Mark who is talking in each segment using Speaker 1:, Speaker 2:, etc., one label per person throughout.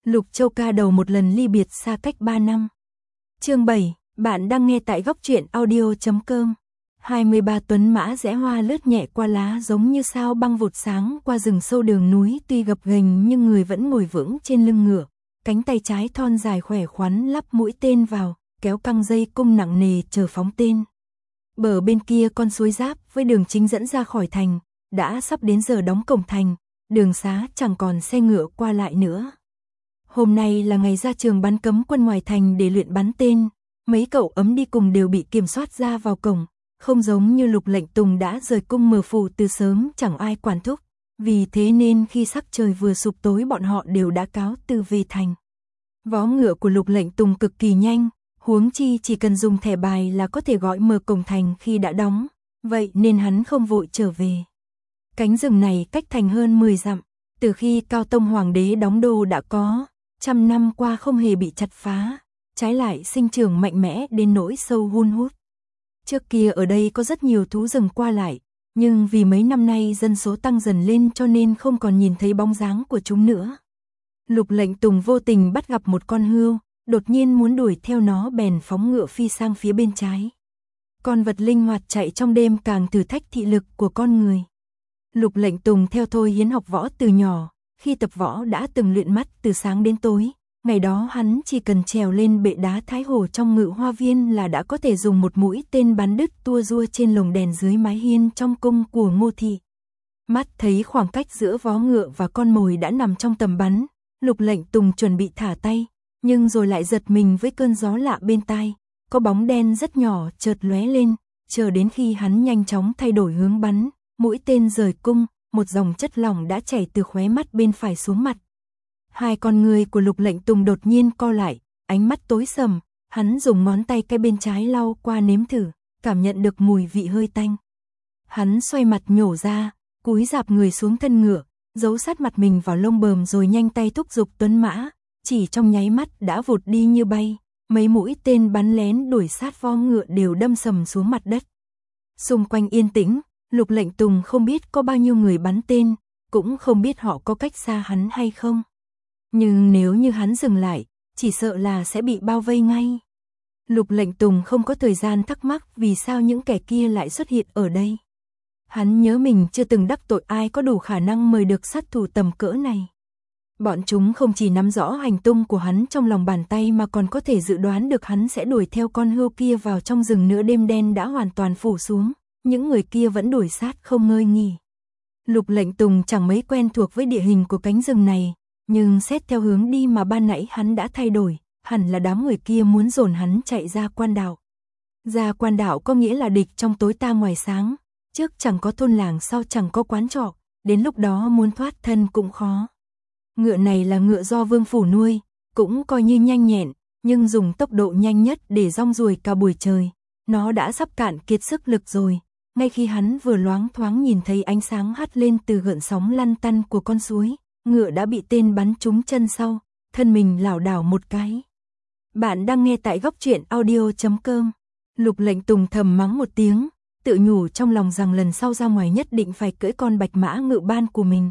Speaker 1: Lục Châu ca đầu một lần ly biệt xa cách 3 năm. Chương 7, bạn đang nghe tại góc truyện audio.com. 23 tuấn mã rẽ hoa lướt nhẹ qua lá giống như sao băng vụt sáng qua rừng sâu đường núi, tuy gập ghềnh nhưng người vẫn ngồi vững trên lưng ngựa, cánh tay trái thon dài khỏe khoắn lắp mũi tên vào, kéo căng dây cung nặng nề chờ phóng tên. Bờ bên kia con suối giáp với đường chính dẫn ra khỏi thành, đã sắp đến giờ đóng cổng thành, đường xá chẳng còn xe ngựa qua lại nữa. Hôm nay là ngày ra trường bắn cấm quân ngoài thành để luyện bắn tên, mấy cậu ấm đi cùng đều bị kiểm soát ra vào cổng, không giống như Lục Lệnh Tùng đã rời cung mở phủ từ sớm chẳng ai quản thúc, vì thế nên khi sắc trời vừa sụp tối bọn họ đều đã cáo từ về thành. Vó ngựa của Lục Lệnh Tùng cực kỳ nhanh, huống chi chỉ cần dùng thẻ bài là có thể gọi mở cổng thành khi đã đóng, vậy nên hắn không vội trở về. Cánh rừng này cách thành hơn 10 dặm, từ khi Cao Tông Hoàng đế đóng đô đã có, trăm năm qua không hề bị chặt phá, trái lại sinh trưởng mạnh mẽ đến nỗi sâu hun hút. Trước kia ở đây có rất nhiều thú rừng qua lại, nhưng vì mấy năm nay dân số tăng dần lên cho nên không còn nhìn thấy bóng dáng của chúng nữa. Lục Lệnh Tùng vô tình bắt gặp một con hươu, đột nhiên muốn đuổi theo nó bèn phóng ngựa phi sang phía bên trái. Con vật linh hoạt chạy trong đêm càng thử thách thị lực của con người. Lục Lệnh Tùng theo Thôi Hiến học võ từ nhỏ, khi tập võ đã từng luyện mắt từ sáng đến tối. Ngày đó hắn chỉ cần trèo lên bệ đá Thái Hồ trong Ngự Hoa Viên là đã có thể dùng một mũi tên bắn đứt tua rua trên lồng đèn dưới mái hiên trong cung của Ngô Thị. Mắt thấy khoảng cách giữa vó ngựa và con mồi đã nằm trong tầm bắn, Lục Lệnh Tùng chuẩn bị thả tay, nhưng rồi lại giật mình với cơn gió lạ bên tai, có bóng đen rất nhỏ chợt lóe lên, chờ đến khi hắn nhanh chóng thay đổi hướng bắn, mũi tên rời cung, một dòng chất lỏng đã chảy từ khóe mắt bên phải xuống mặt. Hai con người của Lục Lệnh Tùng đột nhiên co lại, ánh mắt tối sầm, hắn dùng ngón tay cái bên trái lau qua nếm thử, cảm nhận được mùi vị hơi tanh. Hắn xoay mặt nhổ ra, cúi rạp người xuống thân ngựa, giấu sát mặt mình vào lông bờm rồi nhanh tay thúc giục tuấn mã, chỉ trong nháy mắt đã vụt đi như bay, mấy mũi tên bắn lén đuổi sát vo ngựa đều đâm sầm xuống mặt đất. Xung quanh yên tĩnh, Lục Lệnh Tùng không biết có bao nhiêu người bắn tên, cũng không biết họ có cách xa hắn hay không. Nhưng nếu như hắn dừng lại, chỉ sợ là sẽ bị bao vây ngay. Lục Lệnh Tùng không có thời gian thắc mắc vì sao những kẻ kia lại xuất hiện ở đây. Hắn nhớ mình chưa từng đắc tội ai có đủ khả năng mời được sát thủ tầm cỡ này. Bọn chúng không chỉ nắm rõ hành tung của hắn trong lòng bàn tay mà còn có thể dự đoán được hắn sẽ đuổi theo con hươu kia vào trong rừng nữa. Đêm đen đã hoàn toàn phủ xuống, những người kia vẫn đuổi sát không ngơi nghỉ. Lục Lệnh Tùng chẳng mấy quen thuộc với địa hình của cánh rừng này, nhưng xét theo hướng đi mà ban nãy hắn đã thay đổi, hẳn là đám người kia muốn dồn hắn chạy ra quan đạo. Ra quan đạo có nghĩa là địch trong tối ta ngoài sáng, trước chẳng có thôn làng sau chẳng có quán trọ, đến lúc đó muốn thoát thân cũng khó. Ngựa này là ngựa do Vương phủ nuôi, cũng coi như nhanh nhẹn, nhưng dùng tốc độ nhanh nhất để rong ruổi cả buổi trời, nó đã sắp cạn kiệt sức lực rồi. Ngay khi hắn vừa loáng thoáng nhìn thấy ánh sáng hắt lên từ gợn sóng lăn tăn của con suối, ngựa đã bị tên bắn trúng chân sau, thân mình lảo đảo một cái. Bạn đang nghe tại góc truyện audio.com. Lục Lệnh Tùng thầm mắng một tiếng, tự nhủ trong lòng rằng lần sau ra ngoài nhất định phải cưỡi con bạch mã ngự ban của mình.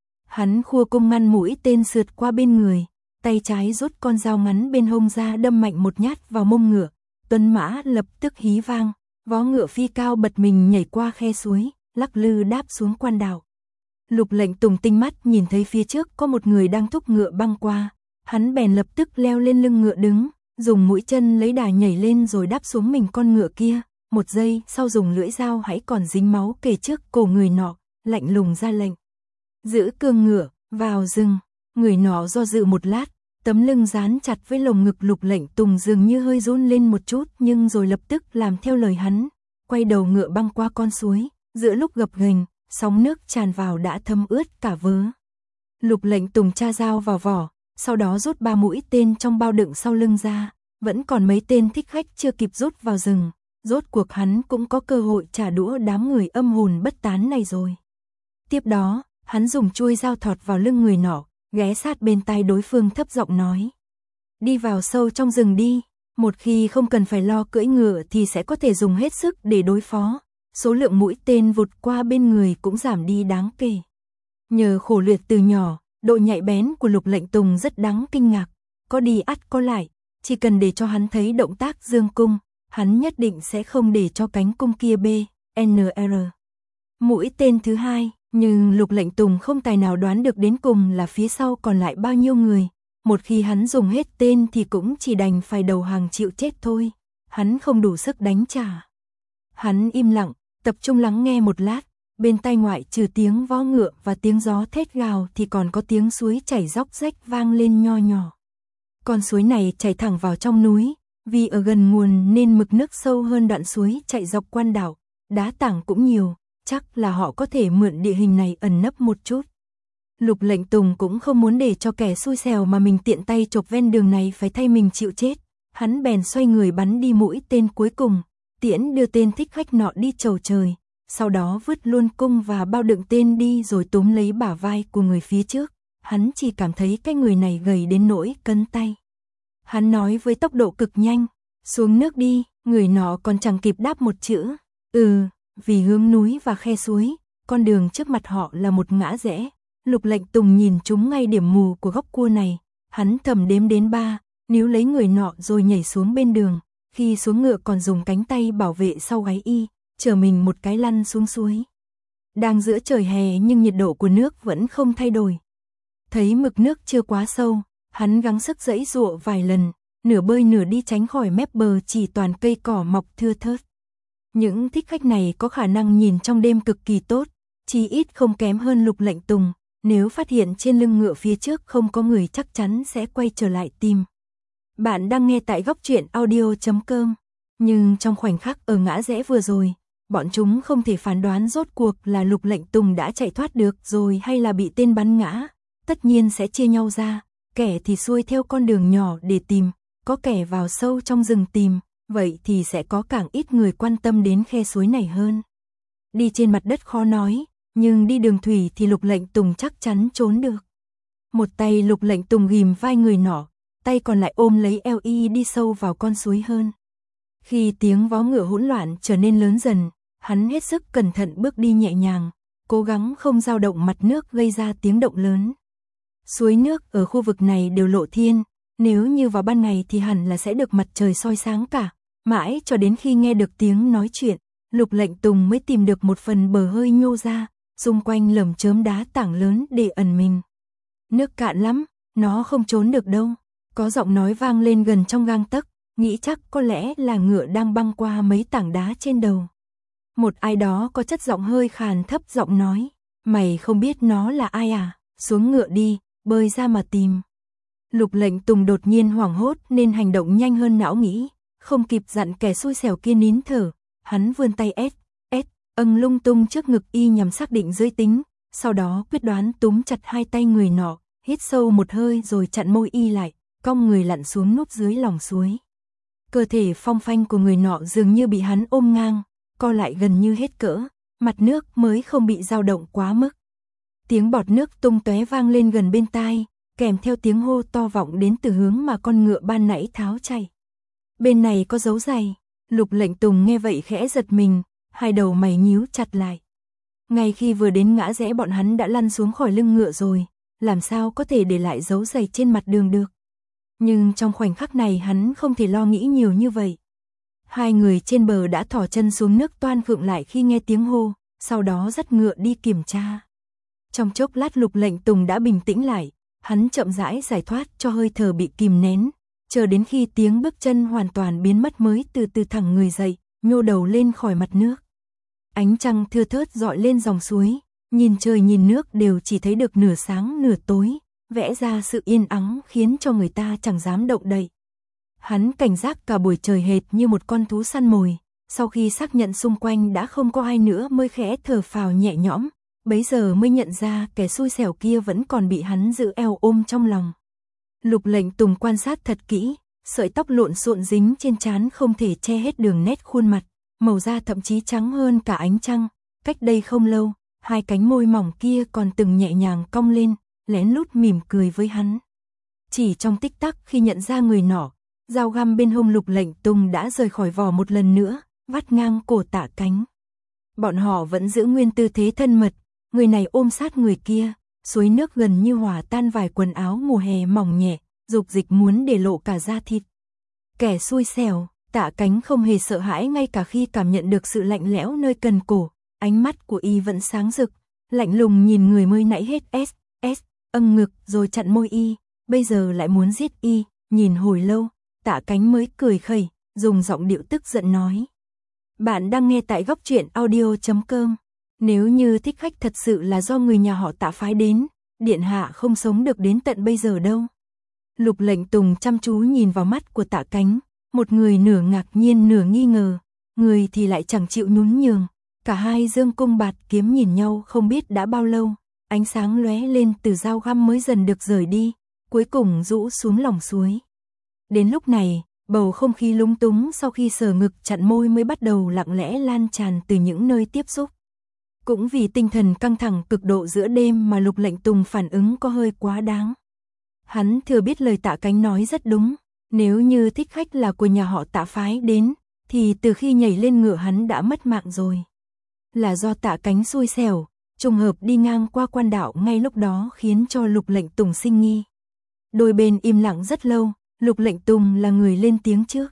Speaker 1: Hắn khua cung ngăn mũi tên sượt qua bên người, tay trái rút con dao ngắn bên hông ra đâm mạnh một nhát vào mông ngựa, tuấn mã lập tức hí vang, vó ngựa phi cao bật mình nhảy qua khe suối, lắc lư đáp xuống quan đạo. Lục Lệnh Tùng tinh mắt nhìn thấy phía trước có một người đang thúc ngựa băng qua, hắn bèn lập tức leo lên lưng ngựa đứng, dùng mũi chân lấy đà nhảy lên rồi đáp xuống mình con ngựa kia, một giây sau dùng lưỡi dao hãy còn dính máu kề trước cổ người nọ, lạnh lùng ra lệnh. Giữ cương ngựa, vào rừng. Người nọ do dự một lát, tấm lưng dán chặt với lồng ngực Lục Lệnh Tùng dường như hơi run lên một chút nhưng rồi lập tức làm theo lời hắn, quay đầu ngựa băng qua con suối, giữa lúc gập ghềnh, sóng nước tràn vào đã thấm ướt cả vớ. Lục Lệnh Tùng tra dao vào vỏ, sau đó rút 3 mũi tên trong bao đựng sau lưng ra, vẫn còn mấy tên thích khách chưa kịp rút vào rừng, rốt cuộc hắn cũng có cơ hội trả đũa đám người âm hồn bất tán này rồi. Tiếp đó, hắn dùng chuôi dao thọt vào lưng người nọ, ghé sát bên tai đối phương thấp giọng nói: "Đi vào sâu trong rừng đi, một khi không cần phải lo cưỡi ngựa thì sẽ có thể dùng hết sức để đối phó." Số lượng mũi tên vụt qua bên người cũng giảm đi đáng kể. Nhờ khổ luyện từ nhỏ, Độ nhạy bén của Lục Lệnh Tùng rất đáng kinh ngạc, có đi ắt có lại, chỉ cần để cho hắn thấy động tác dương cung, hắn nhất định sẽ không để cho cánh cung kia BNR. Mũi tên thứ hai, nhưng Lục Lệnh Tùng không tài nào đoán được đến cùng là phía sau còn lại bao nhiêu người, một khi hắn dùng hết tên thì cũng chỉ đành phải đầu hàng chịu chết thôi, hắn không đủ sức đánh trả. Hắn im lặng, tập trung lắng nghe một lát, bên tai ngoại trừ tiếng vó ngựa và tiếng gió thét gào thì còn có tiếng suối chảy róc rách vang lên nho nhỏ. Con suối này chảy thẳng vào trong núi, vì ở gần nguồn nên mực nước sâu hơn đoạn suối chạy dọc quan đảo, đá tảng cũng nhiều, chắc là họ có thể mượn địa hình này ẩn nấp một chút. Lục Lệnh Tùng cũng không muốn để cho kẻ xui xẻo mà mình tiện tay chộp ven đường này phải thay mình chịu chết, hắn bèn xoay người bắn đi mũi tên cuối cùng, tiễn đưa tên thích khách nọ đi chầu trời, sau đó vứt luôn cung và bao đựng tên đi rồi túm lấy bả vai của người phía trước, hắn chỉ cảm thấy cái người này gầy đến nỗi cấn tay. Hắn nói với tốc độ cực nhanh, xuống nước đi, người nọ còn chẳng kịp đáp một chữ, vì hướng núi và khe suối, con đường trước mặt họ là một ngã rẽ. Lục Lệnh Tùng nhìn trúng ngay điểm mù của góc cua này, hắn thầm đếm đến 3, níu lấy người nọ rồi nhảy xuống bên đường, khi xuống ngựa còn dùng cánh tay bảo vệ sau gáy y, chở mình một cái lăn xuống suối. Đang giữa trời hè nhưng nhiệt độ của nước vẫn không thay đổi. Thấy mực nước chưa quá sâu, hắn gắng sức giãy giụa vài lần, nửa bơi nửa đi tránh khỏi mép bờ chỉ toàn cây cỏ mọc thưa thớt. Những thích khách này có khả năng nhìn trong đêm cực kỳ tốt, chí ít không kém hơn Lục Lệnh Tùng, nếu phát hiện trên lưng ngựa phía trước không có người chắc chắn sẽ quay trở lại tìm. Bạn đang nghe tại góc truyện audio.com, nhưng trong khoảnh khắc ở ngã rẽ vừa rồi, bọn chúng không thể phán đoán rốt cuộc là Lục Lệnh Tùng đã chạy thoát được rồi hay là bị tên bắn ngã, tất nhiên sẽ chia nhau ra, kẻ thì xuôi theo con đường nhỏ để tìm, có kẻ vào sâu trong rừng tìm, vậy thì sẽ có càng ít người quan tâm đến khe suối này hơn. Đi trên mặt đất khó nói, nhưng đi đường thủy thì Lục Lệnh Tùng chắc chắn trốn được. Một tay Lục Lệnh Tùng ghìm vai người nọ, tay còn lại ôm lấy eo y đi sâu vào con suối hơn. Khi tiếng vó ngựa hỗn loạn trở nên lớn dần, hắn hết sức cẩn thận bước đi nhẹ nhàng, cố gắng không dao động mặt nước gây ra tiếng động lớn. Suối nước ở khu vực này đều lộ thiên, nếu như vào ban ngày thì hẳn là sẽ được mặt trời soi sáng cả, mãi cho đến khi nghe được tiếng nói chuyện, Lục Lệnh Tùng mới tìm được một phần bờ hơi nhô ra, xung quanh lởm chớm đá tảng lớn để ẩn mình. Nước cạn lắm, nó không trốn được đâu. Có giọng nói vang lên gần trong gang tấc, nghĩ chắc có lẽ là ngựa đang băng qua mấy tảng đá trên đầu. Một ai đó có chất giọng hơi khàn thấp giọng nói, mày không biết nó là ai à, xuống ngựa đi, bơi ra mà tìm. Lục Lệnh Tùng đột nhiên hoảng hốt nên hành động nhanh hơn não nghĩ, không kịp dặn kẻ xui xẻo kia nín thở, hắn vươn tay lung tung trước ngực y nhằm xác định giới tính, sau đó quyết đoán túm chặt hai tay người nọ, hít sâu một hơi rồi chặn môi y lại, cong người lặn xuống núp dưới lòng suối. Cơ thể phong phanh của người nọ dường như bị hắn ôm ngang, co lại gần như hết cỡ, mặt nước mới không bị dao động quá mức. Tiếng bọt nước tung tóe vang lên gần bên tai, kèm theo tiếng hô to vọng đến từ hướng mà con ngựa ban nãy tháo chạy. Bên này có dấu giày. Lục Lệnh Tùng nghe vậy khẽ giật mình, hai đầu mày nhíu chặt lại. Ngay khi vừa đến ngã rẽ bọn hắn đã lăn xuống khỏi lưng ngựa rồi, làm sao có thể để lại dấu giày trên mặt đường được. Nhưng trong khoảnh khắc này hắn không thể lo nghĩ nhiều như vậy. Hai người trên bờ đã thò chân xuống nước toan khựng lại khi nghe tiếng hô, sau đó dắt ngựa đi kiểm tra. Trong chốc lát Lục Lệnh Tùng đã bình tĩnh lại, hắn chậm rãi giải thoát cho hơi thở bị kìm nén, chờ đến khi tiếng bước chân hoàn toàn biến mất mới từ từ thẳng người dậy, nhô đầu lên khỏi mặt nước. Ánh trăng thưa thớt rọi lên dòng suối, nhìn trời nhìn nước đều chỉ thấy được nửa sáng nửa tối, vẽ ra sự yên ắng khiến cho người ta chẳng dám động đậy. Hắn cảnh giác cả buổi trời hệt như một con thú săn mồi, sau khi xác nhận xung quanh đã không có ai nữa mới khẽ thở phào nhẹ nhõm, bấy giờ mới nhận ra kẻ xui xẻo kia vẫn còn bị hắn giữ eo ôm trong lòng. Lục Lệnh Tùng quan sát thật kỹ, sợi tóc lộn xộn dính trên trán không thể che hết đường nét khuôn mặt, màu da thậm chí trắng hơn cả ánh trăng. Cách đây không lâu, hai cánh môi mỏng kia còn từng nhẹ nhàng cong lên, lén lút mỉm cười với hắn. Chỉ trong tích tắc khi nhận ra người nọ, dao găm bên hông Lục Lệnh Tùng đã rời khỏi vỏ một lần nữa, vắt ngang cổ tạ cánh. Bọn họ vẫn giữ nguyên tư thế thân mật, người này ôm sát người kia, suối nước gần như hòa tan vài quần áo mùa hè mỏng nhẹ, dục dịch muốn để lộ cả da thịt. Kẻ xui xẻo, Tạ Cánh không hề sợ hãi ngay cả khi cảm nhận được sự lạnh lẽo nơi cần cổ, ánh mắt của y vẫn sáng rực, lạnh lùng nhìn người mới nãy hết âng ngực rồi chặn môi y, bây giờ lại muốn giết y, nhìn hồi lâu, Tạ Cánh mới cười khẩy, dùng giọng điệu tức giận nói. Bạn đang nghe tại góc truyện audio.com. Nếu như thích khách thật sự là do người nhà họ Tạ phái đến, điện hạ không sống được đến tận bây giờ đâu. Lục Lệnh Tùng chăm chú nhìn vào mắt của Tạ Cánh, một người nửa ngạc nhiên nửa nghi ngờ, người thì lại chẳng chịu nhún nhường. Cả hai dương cung bạt kiếm nhìn nhau không biết đã bao lâu, ánh sáng lóe lên từ dao găm mới dần được rời đi, cuối cùng rũ xuống lòng suối. Đến lúc này, bầu không khí lúng túng sau khi sờ ngực chặn môi mới bắt đầu lặng lẽ lan tràn từ những nơi tiếp xúc. Cũng vì tinh thần căng thẳng cực độ giữa đêm mà Lục Lệnh Tùng phản ứng có hơi quá đáng. Hắn thừa biết lời Tạ Cánh nói rất đúng, nếu như thích khách là của nhà họ Tạ phái đến, thì từ khi nhảy lên ngựa hắn đã mất mạng rồi. Là do Tạ Cánh xui xẻo, trùng hợp đi ngang qua quan đạo ngay lúc đó khiến cho Lục Lệnh Tùng sinh nghi. Đôi bên im lặng rất lâu, Lục Lệnh Tùng là người lên tiếng trước.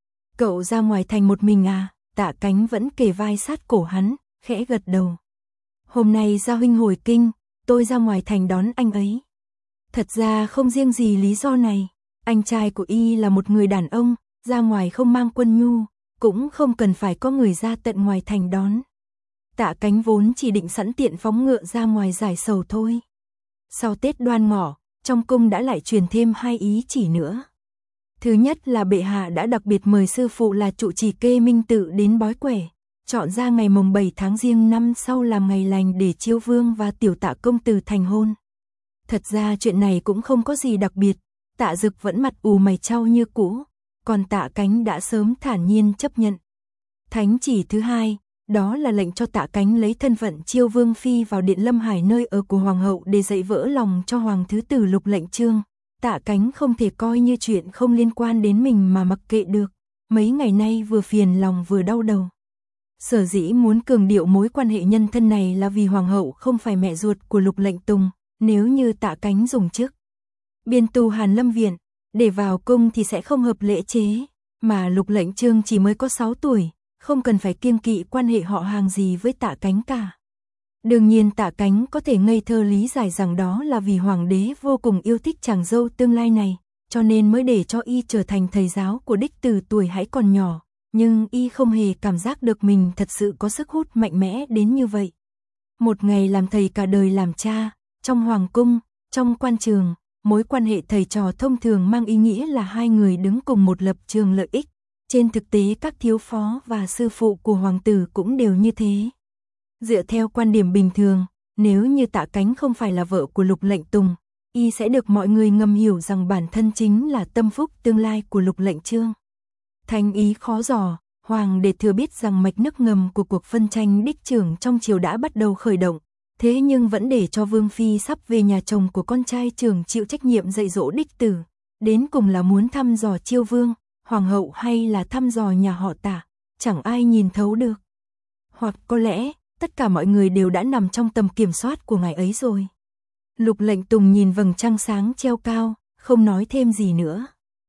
Speaker 1: Cậu ra ngoài thành một mình à? Tạ Cánh vẫn kề vai sát cổ hắn, khẽ gật đầu. Hôm nay Gia huynh hồi kinh, tôi ra ngoài thành đón anh ấy. Thật ra không riêng gì lý do này, anh trai của y là một người đàn ông, ra ngoài không mang quân nhu, cũng không cần phải có người ra tận ngoài thành đón. Tạ Cánh vốn chỉ định sẵn tiện phóng ngựa ra ngoài giải sầu thôi. Sau Tết Đoan Ngọ, trong cung đã lại truyền thêm hai ý chỉ nữa. Thứ nhất là bệ hạ đã đặc biệt mời sư phụ là trụ trì Kê Minh Tự đến bói quẻ, chọn ra ngày mồng 7 tháng Giêng năm sau làm ngày lành để Chiêu Vương và Tiểu Tạ công tử thành hôn. Thật ra chuyện này cũng không có gì đặc biệt, Tạ Dực vẫn mặt ù mày chau như cũ, còn Tạ Cánh đã sớm thản nhiên chấp nhận. Thánh chỉ thứ hai, đó là lệnh cho Tạ Cánh lấy thân phận Chiêu Vương phi vào điện Lâm Hải nơi ở của hoàng hậu để dạy vỡ lòng cho hoàng thứ tử Lục Lệnh Chương. Tạ Cánh không thể coi như chuyện không liên quan đến mình mà mặc kệ được, mấy ngày nay vừa phiền lòng vừa đau đầu. Sở dĩ muốn cường điệu mối quan hệ nhân thân này là vì hoàng hậu không phải mẹ ruột của Lục Lệnh Tùng, nếu như Tạ Cánh dùng chức biên tu Hàn Lâm Viện, để vào cung thì sẽ không hợp lễ chế, mà Lục Lệnh Chương chỉ mới có 6 tuổi, không cần phải kiêng kỵ quan hệ họ hàng gì với Tạ Cánh cả. Đương nhiên Tạ Cánh có thể ngây thơ lý giải rằng đó là vì hoàng đế vô cùng yêu thích chàng dâu tương lai này, cho nên mới để cho y trở thành thầy giáo của đích từ tuổi hãy còn nhỏ, nhưng y không hề cảm giác được mình thật sự có sức hút mạnh mẽ đến như vậy. Một ngày làm thầy cả đời làm cha, trong hoàng cung, trong quan trường, mối quan hệ thầy trò thông thường mang ý nghĩa là hai người đứng cùng một lập trường lợi ích. Trên thực tế các thiếu phó và sư phụ của hoàng tử cũng đều như thế. Dựa theo quan điểm bình thường, nếu như Tạ Cánh không phải là vợ của Lục Lệnh Tùng, y sẽ được mọi người ngầm hiểu rằng bản thân chính là tâm phúc tương lai của Lục Lệnh Chương. Thành ý khó dò, hoàng đế thừa biết rằng mạch nước ngầm của cuộc phân tranh đích trưởng trong triều đã bắt đầu khởi động, thế nhưng vẫn để cho Vương phi sắp về nhà chồng của con trai trưởng chịu trách nhiệm dạy dỗ đích tử, đến cùng là muốn thăm dò Chiêu Vương, hoàng hậu hay là thăm dò nhà họ Tạ, chẳng ai nhìn thấu được. Hoặc có lẽ, tất cả mọi người đều đã nằm trong tầm kiểm soát của ngài ấy rồi. Lục Lệnh Tùng nhìn vầng trăng sáng treo cao, không nói thêm gì nữa.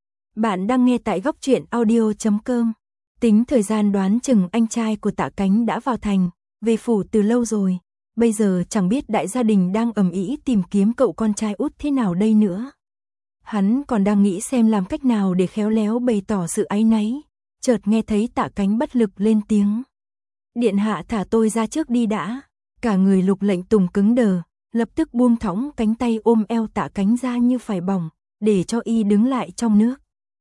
Speaker 1: Bạn đang nghe tại góc truyện audio.com. Tính thời gian đoán chừng anh trai của Tạ Cánh đã vào thành, về phủ từ lâu rồi. Bây giờ chẳng biết đại gia đình đang ầm ĩ tìm kiếm cậu con trai út thế nào đây nữa. Hắn còn đang nghĩ xem làm cách nào để khéo léo bày tỏ sự áy náy, chợt nghe thấy Tạ Cánh bất lực lên tiếng. Điện hạ thả tôi ra trước đi đã. Cả người Lục Lệnh Tùng cứng đờ, lập tức buông thõng cánh tay ôm eo Tạ Cánh ra như phải bỏng, để cho y đứng lại trong nước.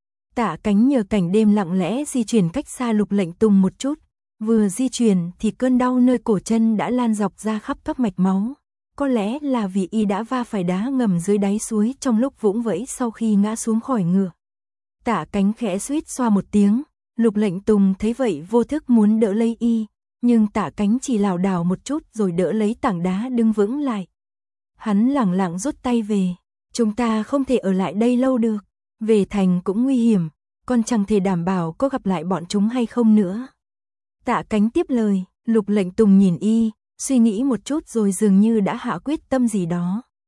Speaker 1: Tạ Cánh nhờ cảnh đêm lặng lẽ di chuyển cách xa Lục Lệnh Tùng một chút, vừa di chuyển thì cơn đau nơi cổ chân đã lan dọc ra khắp các mạch máu. Có lẽ là vì y đã va phải đá ngầm dưới đáy suối trong lúc vũng vẫy sau khi ngã xuống khỏi ngựa. Tạ Cánh khẽ suýt xoa một tiếng, Lục Lệnh Tùng thấy vậy vô thức muốn đỡ lấy y, nhưng Tạ Cánh chỉ lảo đảo một chút rồi đỡ lấy tảng đá đứng vững lại. Hắn lẳng lặng rút tay về, chúng ta không thể ở lại đây lâu được, về thành cũng nguy hiểm, còn chẳng thể đảm bảo có gặp lại bọn chúng hay không nữa. Tạ Cánh tiếp lời, Lục Lệnh Tùng nhìn y, suy nghĩ một chút rồi dường như đã hạ quyết tâm gì đó,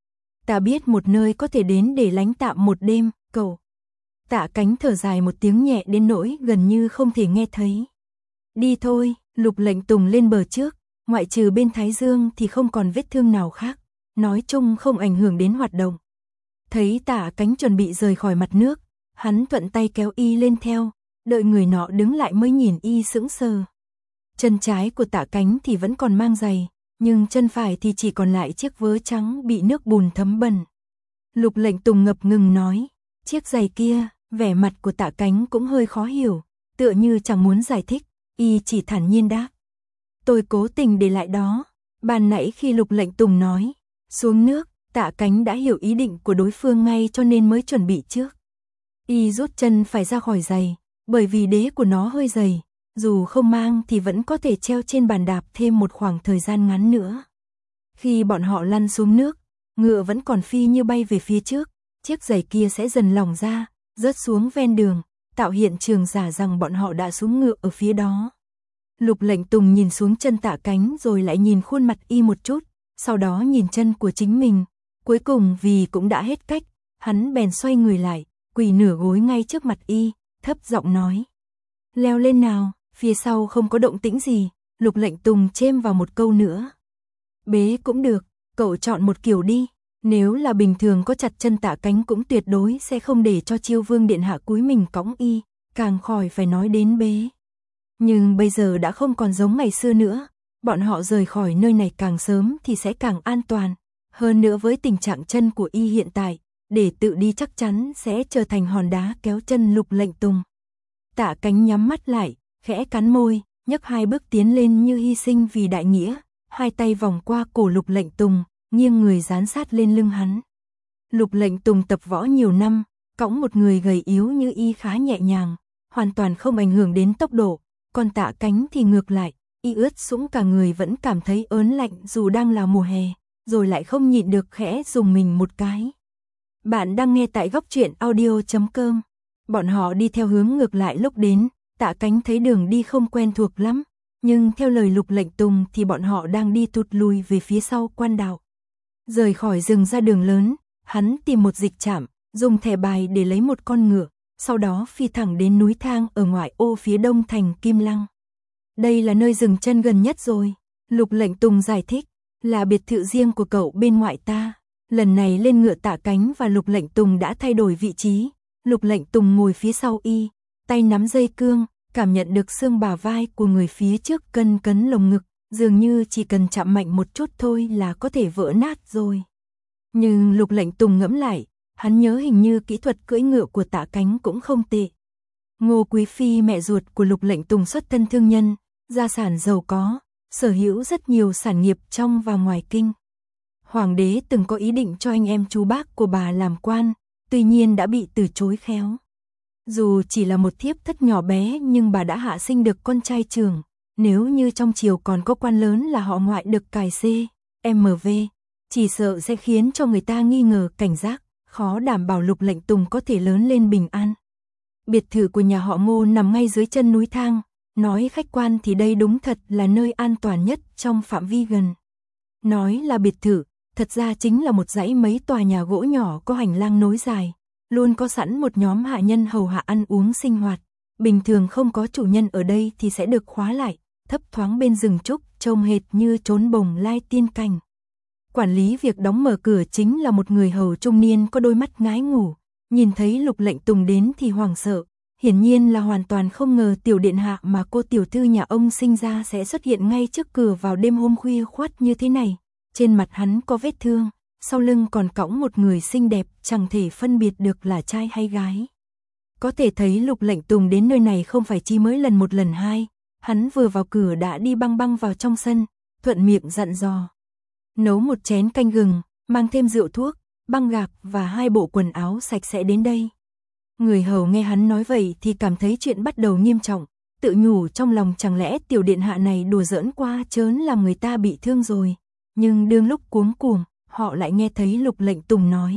Speaker 1: Ta biết một nơi có thể đến để lánh tạm một đêm, cậu. Tạ Cánh thở dài một tiếng nhẹ đến nỗi gần như không thể nghe thấy. Đi thôi, Lục Lệnh Tùng lên bờ trước, ngoại trừ bên thái dương thì không còn vết thương nào khác, nói chung không ảnh hưởng đến hoạt động. Thấy Tạ Cánh chuẩn bị rời khỏi mặt nước, hắn thuận tay kéo y lên theo, đợi người nọ đứng lại mới nhìn y sững sờ. Chân trái của Tạ Cánh thì vẫn còn mang giày, nhưng chân phải thì chỉ còn lại chiếc vớ trắng bị nước bùn thấm bẩn. Lục Lệnh Tùng ngập ngừng nói, chiếc giày kia, vẻ mặt của Tạ Cánh cũng hơi khó hiểu, tựa như chẳng muốn giải thích, y chỉ thản nhiên đáp. Tôi cố tình để lại đó. Ban nãy khi Lục Lệnh Tùng nói xuống nước, Tạ Cánh đã hiểu ý định của đối phương ngay cho nên mới chuẩn bị trước. Y rút chân phải ra khỏi giày, bởi vì đế của nó hơi dày, dù không mang thì vẫn có thể treo trên bàn đạp thêm một khoảng thời gian ngắn nữa. Khi bọn họ lăn xuống nước, ngựa vẫn còn phi như bay về phía trước, chiếc giày kia sẽ dần lỏng ra, rớt xuống ven đường, tạo hiện trường giả rằng bọn họ đã xuống ngựa ở phía đó. Lục Lệnh Tùng nhìn xuống chân Tạ Cánh rồi lại nhìn khuôn mặt y một chút, sau đó nhìn chân của chính mình, cuối cùng vì cũng đã hết cách, hắn bèn xoay người lại, quỳ nửa gối ngay trước mặt y, thấp giọng nói. Leo lên nào, phía sau không có động tĩnh gì, Lục Lệnh Tùng chêm vào một câu nữa. Bế cũng được, cậu chọn một kiểu đi, nếu là bình thường có chặt chân Tạ Cánh cũng tuyệt đối sẽ không để cho Chiêu Vương điện hạ cúi mình cõng y, càng khỏi phải nói đến bế. Nhưng bây giờ đã không còn giống ngày xưa nữa, bọn họ rời khỏi nơi này càng sớm thì sẽ càng an toàn, hơn nữa với tình trạng chân của y hiện tại, để tự đi chắc chắn sẽ trở thành hòn đá kéo chân Lục Lệnh Tùng. Tạ Cánh nhắm mắt lại, khẽ cắn môi, nhấc 2 bước tiến lên như hy sinh vì đại nghĩa, 2 tay vòng qua cổ Lục Lệnh Tùng, nghiêng người dán sát lên lưng hắn. Lục Lệnh Tùng tập võ nhiều năm, cõng một người gầy yếu như y khá nhẹ nhàng, hoàn toàn không ảnh hưởng đến tốc độ, còn Tạ Cánh thì ngược lại, y ướt sũng cả người vẫn cảm thấy ớn lạnh dù đang là mùa hè, rồi lại không nhịn được khẽ dùng mình một cái. Bạn đang nghe tại góc truyện audio.com. Bọn họ đi theo hướng ngược lại lúc đến, Tạ Cánh thấy đường đi không quen thuộc lắm, nhưng theo lời Lục Lệnh Tùng thì bọn họ đang đi tụt lùi về phía sau quan đạo. Rời khỏi rừng ra đường lớn, hắn tìm một dịch trạm, dùng thẻ bài để lấy một con ngựa, sau đó phi thẳng đến núi thang ở ngoại ô phía đông thành Kim Lăng. Đây là nơi dừng chân gần nhất rồi, Lục Lệnh Tùng giải thích, là biệt thự riêng của cậu bên ngoại ta. Lần này lên ngựa Tạ Cánh và Lục Lệnh Tùng đã thay đổi vị trí, Lục Lệnh Tùng ngồi phía sau y, tay nắm dây cương, cảm nhận được xương bả vai của người phía trước cân cấn lồng ngực, dường như chỉ cần chạm mạnh một chút thôi là có thể vỡ nát rồi. Nhưng Lục Lệnh Tùng ngẫm lại, hắn nhớ hình như kỹ thuật cưỡi ngựa của Tạ Cánh cũng không tệ. Ngô Quý Phi mẹ ruột của Lục Lệnh Tùng xuất thân thương nhân, gia sản giàu có, sở hữu rất nhiều sản nghiệp trong và ngoài kinh. Hoàng đế từng có ý định cho anh em chú bác của bà làm quan, tuy nhiên đã bị từ chối khéo. Dù chỉ là một thiếp thất nhỏ bé nhưng bà đã hạ sinh được con trai trưởng, nếu như trong triều còn có quan lớn là họ ngoại được cài CMV, chỉ sợ sẽ khiến cho người ta nghi ngờ cảnh giác, khó đảm bảo Lục Lệnh Tùng có thể lớn lên bình an. Biệt thự của nhà họ Ngô nằm ngay dưới chân núi thang, nói khách quan thì đây đúng thật là nơi an toàn nhất trong phạm vi gần. Nói là biệt thự, thật ra chính là một dãy mấy tòa nhà gỗ nhỏ có hành lang nối dài, luôn có sẵn một nhóm hạ nhân hầu hạ ăn uống sinh hoạt. Bình thường không có chủ nhân ở đây thì sẽ được khóa lại, thấp thoáng bên rừng trúc, trông hệt như trốn bồng lai tiên cảnh. Quản lý việc đóng mở cửa chính là một người hầu trung niên có đôi mắt ngái ngủ, nhìn thấy Lục Lệnh Tùng đến thì hoảng sợ, hiển nhiên là hoàn toàn không ngờ tiểu điện hạ mà cô tiểu thư nhà ông sinh ra sẽ xuất hiện ngay trước cửa vào đêm hôm khuya khoắt như thế này. Trên mặt hắn có vết thương, sau lưng còn cõng một người xinh đẹp, chẳng thể phân biệt được là trai hay gái. Có thể thấy Lục Lệnh Tùng đến nơi này không phải chỉ mới lần một lần hai, hắn vừa vào cửa đã đi băng băng vào trong sân, thuận miệng dặn dò. Nấu một chén canh gừng, mang thêm rượu thuốc, băng gạc và 2 bộ quần áo sạch sẽ đến đây. Người hầu nghe hắn nói vậy thì cảm thấy chuyện bắt đầu nghiêm trọng, tự nhủ trong lòng chẳng lẽ tiểu điện hạ này đùa giỡn qua chớn làm người ta bị thương rồi. Nhưng đương lúc cuống cuồng, họ lại nghe thấy Lục Lệnh Tùng nói.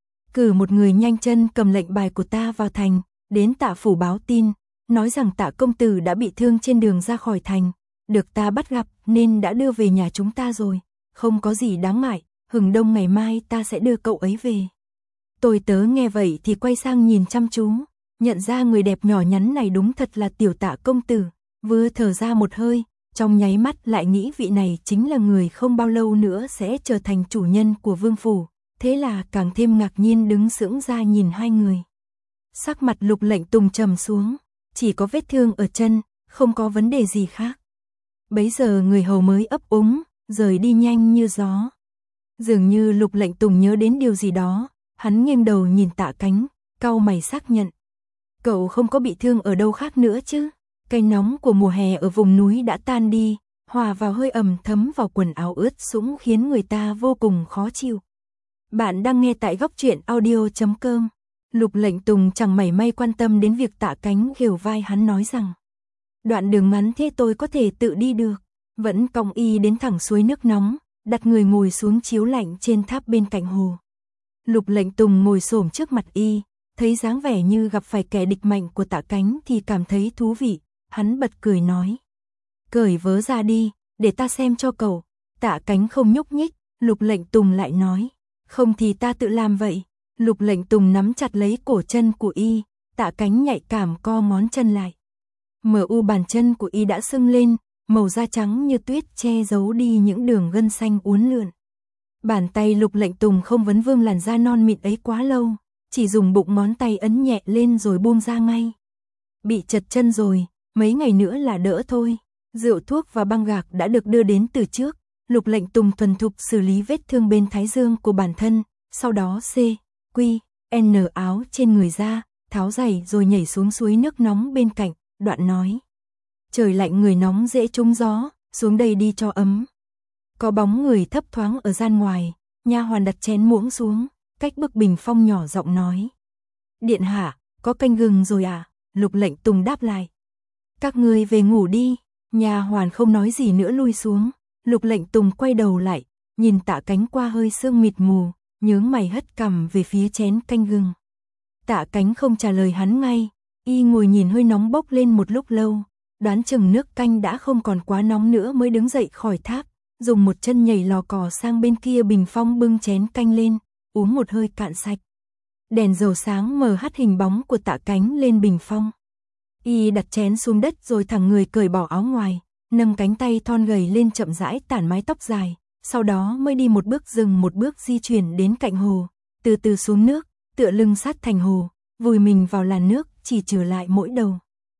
Speaker 1: Cử một người nhanh chân cầm lệnh bài của ta vào thành, đến Tạ phủ báo tin, nói rằng Tạ công tử đã bị thương trên đường ra khỏi thành, được ta bắt gặp nên đã đưa về nhà chúng ta rồi, không có gì đáng ngại, Hừng đông ngày mai ta sẽ đưa cậu ấy về. Tôi tớ nghe vậy thì quay sang nhìn chăm chú, nhận ra người đẹp nhỏ nhắn này đúng thật là Tiểu Tạ công tử, vừa thở ra một hơi, trong nháy mắt lại nghĩ vị này chính là người không bao lâu nữa sẽ trở thành chủ nhân của vương phủ, thế là càng thêm ngạc nhiên đứng sững ra nhìn hai người. Sắc mặt Lục Lệnh Tùng trầm xuống, chỉ có vết thương ở chân, không có vấn đề gì khác. Bấy giờ người hầu mới ấp úng, rời đi nhanh như gió. Dường như Lục Lệnh Tùng nhớ đến điều gì đó, hắn nghiêng đầu nhìn Tạ Cánh, cau mày xác nhận. Cậu không có bị thương ở đâu khác nữa chứ? Cái nóng của mùa hè ở vùng núi đã tan đi, hòa vào hơi ẩm thấm vào quần áo ướt sũng khiến người ta vô cùng khó chịu. Bạn đang nghe tại góc truyện audio.com. Lục Lệnh Tùng chẳng mảy may quan tâm đến việc Tạ Cánh khều vai hắn nói rằng. Đoạn đường ngắn thế tôi có thể tự đi được, vẫn cong y đến thẳng suối nước nóng, đặt người ngồi xuống chiếu lạnh trên tháp bên cạnh hồ. Lục Lệnh Tùng ngồi xổm trước mặt y, thấy dáng vẻ như gặp phải kẻ địch mạnh của Tạ Cánh thì cảm thấy thú vị, hắn bật cười nói. Cởi vớ ra đi, để ta xem cho cậu. Tạ Cánh không nhúc nhích, Lục Lệnh Tùng lại nói. Không thì ta tự làm vậy. Lục Lệnh Tùng nắm chặt lấy cổ chân của y, Tạ Cánh nhạy cảm co ngón chân lại. Bàn chân của y đã sưng lên, màu da trắng như tuyết che giấu đi những đường gân xanh uốn lượn. Bàn tay Lục Lệnh Tùng không vấn vương làn da non mịn ấy quá lâu, chỉ dùng bụng ngón tay ấn nhẹ lên rồi buông ra ngay. Bị chật chân rồi, mấy ngày nữa là đỡ thôi. Rượu thuốc và băng gạc đã được đưa đến từ trước, Lục Lệnh Tùng thuần thục xử lý vết thương bên thái dương của bản thân, sau đó N áo trên người ra, tháo giày rồi nhảy xuống suối nước nóng bên cạnh, đoạn nói. Trời lạnh người nóng dễ trúng gió, xuống đây đi cho ấm. Có bóng người thấp thoáng ở gian ngoài, nha hoàn đặt chén muỗng xuống, cách bức bình phong nhỏ giọng nói. Điện hạ, có canh gừng rồi à? Lục Lệnh Tùng đáp lại. Các ngươi về ngủ đi. Nha hoàn không nói gì nữa lui xuống. Lục Lệnh Tùng quay đầu lại, nhìn Tạ Cánh qua hơi sương mịt mù, nhướng mày hất cằm về phía chén canh gừng. Tạ Cánh không trả lời hắn ngay, y ngồi nhìn hơi nóng bốc lên một lúc lâu, đoán chừng nước canh đã không còn quá nóng nữa mới đứng dậy khỏi tháp, dùng một chân nhảy lò cò sang bên kia bình phong bưng chén canh lên, uống một hơi cạn sạch. Đèn dầu sáng mờ hắt hình bóng của Tạ Cánh lên bình phong. Y đặt chén xuống đất rồi thẳng người cởi bỏ áo ngoài, nâng cánh tay thon gầy lên chậm rãi tản mái tóc dài, sau đó mới đi một bước dừng một bước di chuyển đến cạnh hồ, từ từ xuống nước, tựa lưng sát thành hồ, vùi mình vào làn nước, chỉ trừ lại mỗi đầu.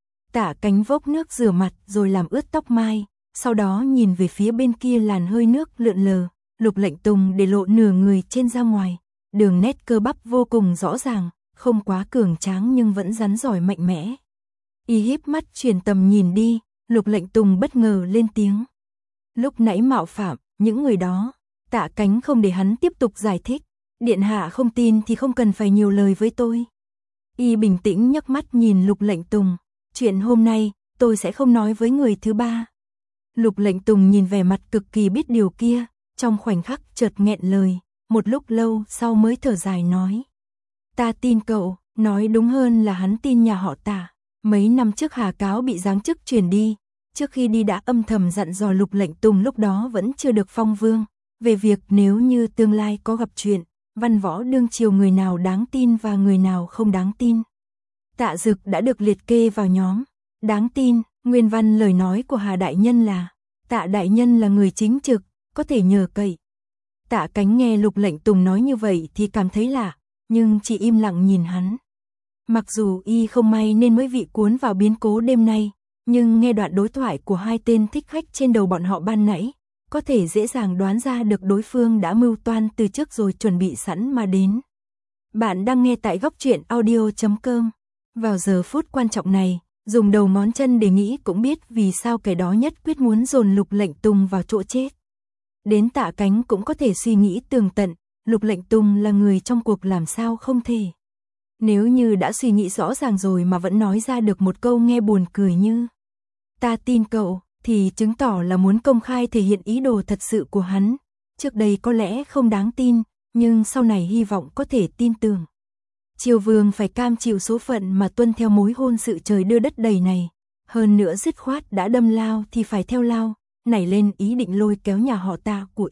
Speaker 1: Tạ Cánh vốc nước rửa mặt rồi làm ướt tóc mai, sau đó nhìn về phía bên kia làn hơi nước lượn lờ, Lục Lệnh Tùng để lộ nửa người trên ra ngoài, đường nét cơ bắp vô cùng rõ ràng, không quá cường tráng nhưng vẫn rắn giỏi mạnh mẽ. Y híp mắt chuyển tầm nhìn đi, Lục Lệnh Tùng bất ngờ lên tiếng. Lúc nãy mạo phạm, những người đó, Tạ Cánh không để hắn tiếp tục giải thích. Điện hạ không tin thì không cần phải nhiều lời với tôi. Y bình tĩnh nhấc mắt nhìn Lục Lệnh Tùng. Chuyện hôm nay, tôi sẽ không nói với người thứ ba. Lục Lệnh Tùng nhìn vẻ mặt cực kỳ biết điều kia, trong khoảnh khắc chợt nghẹn lời, một lúc lâu sau mới thở dài nói. Ta tin cậu, nói đúng hơn là hắn tin nhà họ Tạ. Mấy năm trước Hà Cáo bị giáng chức truyền đi, trước khi đi đã âm thầm dặn dò Lục Lệnh Tùng lúc đó vẫn chưa được phong vương, về việc nếu như tương lai có gặp chuyện, văn võ đương triều người nào đáng tin và người nào không đáng tin. Tạ Dực đã được liệt kê vào nhóm đáng tin, nguyên văn lời nói của Hà đại nhân là, Tạ đại nhân là người chính trực, có thể nhờ cậy. Tạ Cánh nghe Lục Lệnh Tùng nói như vậy thì cảm thấy lạ, nhưng chỉ im lặng nhìn hắn. Mặc dù y không may nên mới bị cuốn vào biến cố đêm nay, nhưng nghe đoạn đối thoại của hai tên thích khách trên đầu bọn họ ban nãy, có thể dễ dàng đoán ra được đối phương đã mưu toan từ trước rồi chuẩn bị sẵn mà đến. Bạn đang nghe tại góc truyện audio.com. Vào giờ phút quan trọng này, dùng đầu ngón chân để nghĩ cũng biết vì sao kẻ đó nhất quyết muốn dồn Lục Lệnh Tùng vào chỗ chết. Đến Tạ Cánh cũng có thể suy nghĩ tường tận, Lục Lệnh Tùng là người trong cuộc làm sao không thể. Nếu như đã suy nghĩ rõ ràng rồi mà vẫn nói ra được một câu nghe buồn cười như ta tin cậu, thì chứng tỏ là muốn công khai thể hiện ý đồ thật sự của hắn. Trước đây có lẽ không đáng tin, nhưng sau này hy vọng có thể tin tưởng. Triều vương phải cam chịu số phận mà tuân theo mối hôn sự trời đưa đất đầy này. Hơn nữa dứt khoát đã đâm lao thì phải theo lao, nảy lên ý định lôi kéo nhà họ Tạ của y,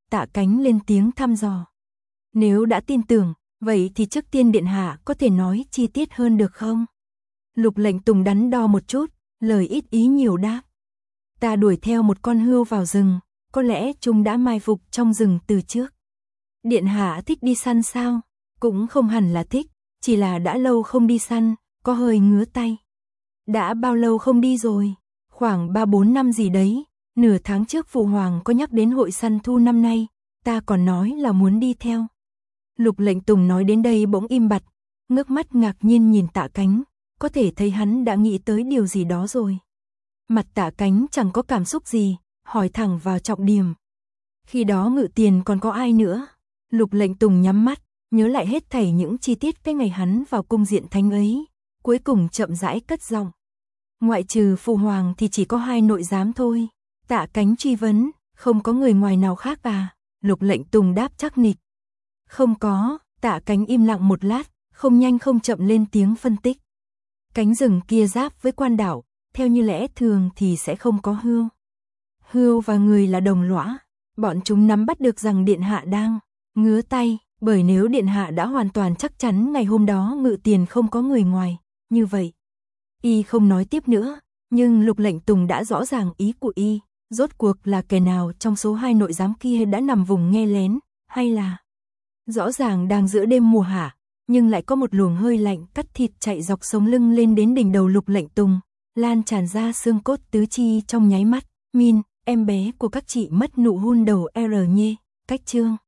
Speaker 1: Tạ Cánh lên tiếng thăm dò. Nếu đã tin tưởng, vậy thì trước tiên điện hạ có thể nói chi tiết hơn được không? Lục Lệnh Tùng đắn đo một chút, lời ít ý nhiều đáp. Ta đuổi theo một con hươu vào rừng, có lẽ chúng đã mai phục trong rừng từ trước. Điện hạ thích đi săn sao? Cũng không hẳn là thích, chỉ là đã lâu không đi săn, có hơi ngứa tay. Đã bao lâu không đi rồi? Khoảng 3-4 năm gì đấy, nửa tháng trước Phụ Hoàng có nhắc đến hội săn thu năm nay, ta còn nói là muốn đi theo. Lục Lệnh Tùng nói đến đây bỗng im bặt, ngước mắt ngạc nhiên nhìn Tạ Cánh, có thể thấy hắn đã nghĩ tới điều gì đó rồi. Mặt Tạ Cánh chẳng có cảm xúc gì, hỏi thẳng vào trọng điểm. Khi đó Ngự Tiền còn có ai nữa? Lục Lệnh Tùng nhắm mắt, nhớ lại hết thảy những chi tiết cái ngày hắn vào cung Diện Thánh ấy, cuối cùng chậm rãi cất giọng. Ngoại trừ Phụ Hoàng thì chỉ có 2 nội giám thôi. Tạ Cánh truy vấn, không có người ngoài nào khác à? Lục Lệnh Tùng đáp chắc nịch. Không có. Tạ Cánh im lặng một lát, không nhanh không chậm lên tiếng phân tích. Cánh rừng kia giáp với Quan đảo, theo như lẽ thường thì sẽ không có hươu. Hươu và người là đồng lõa, bọn chúng nắm bắt được rằng điện hạ đang ngứa tay, bởi nếu điện hạ đã hoàn toàn chắc chắn ngày hôm đó Ngự Tiền không có người ngoài, như vậy. Y không nói tiếp nữa, nhưng Lục Lệnh Tùng đã rõ ràng ý của Y, rốt cuộc là kẻ nào trong số 2 nội giám kia đã nằm vùng nghe lén, hay là rõ ràng đang giữa đêm mùa hạ, nhưng lại có một luồng hơi lạnh cắt thịt chạy dọc sống lưng lên đến đỉnh đầu Lục Lệnh Tùng, lan tràn ra xương cốt tứ chi trong nháy mắt. Min, em bé của các chị mất nụ hôn đầu R nhê, cách chương.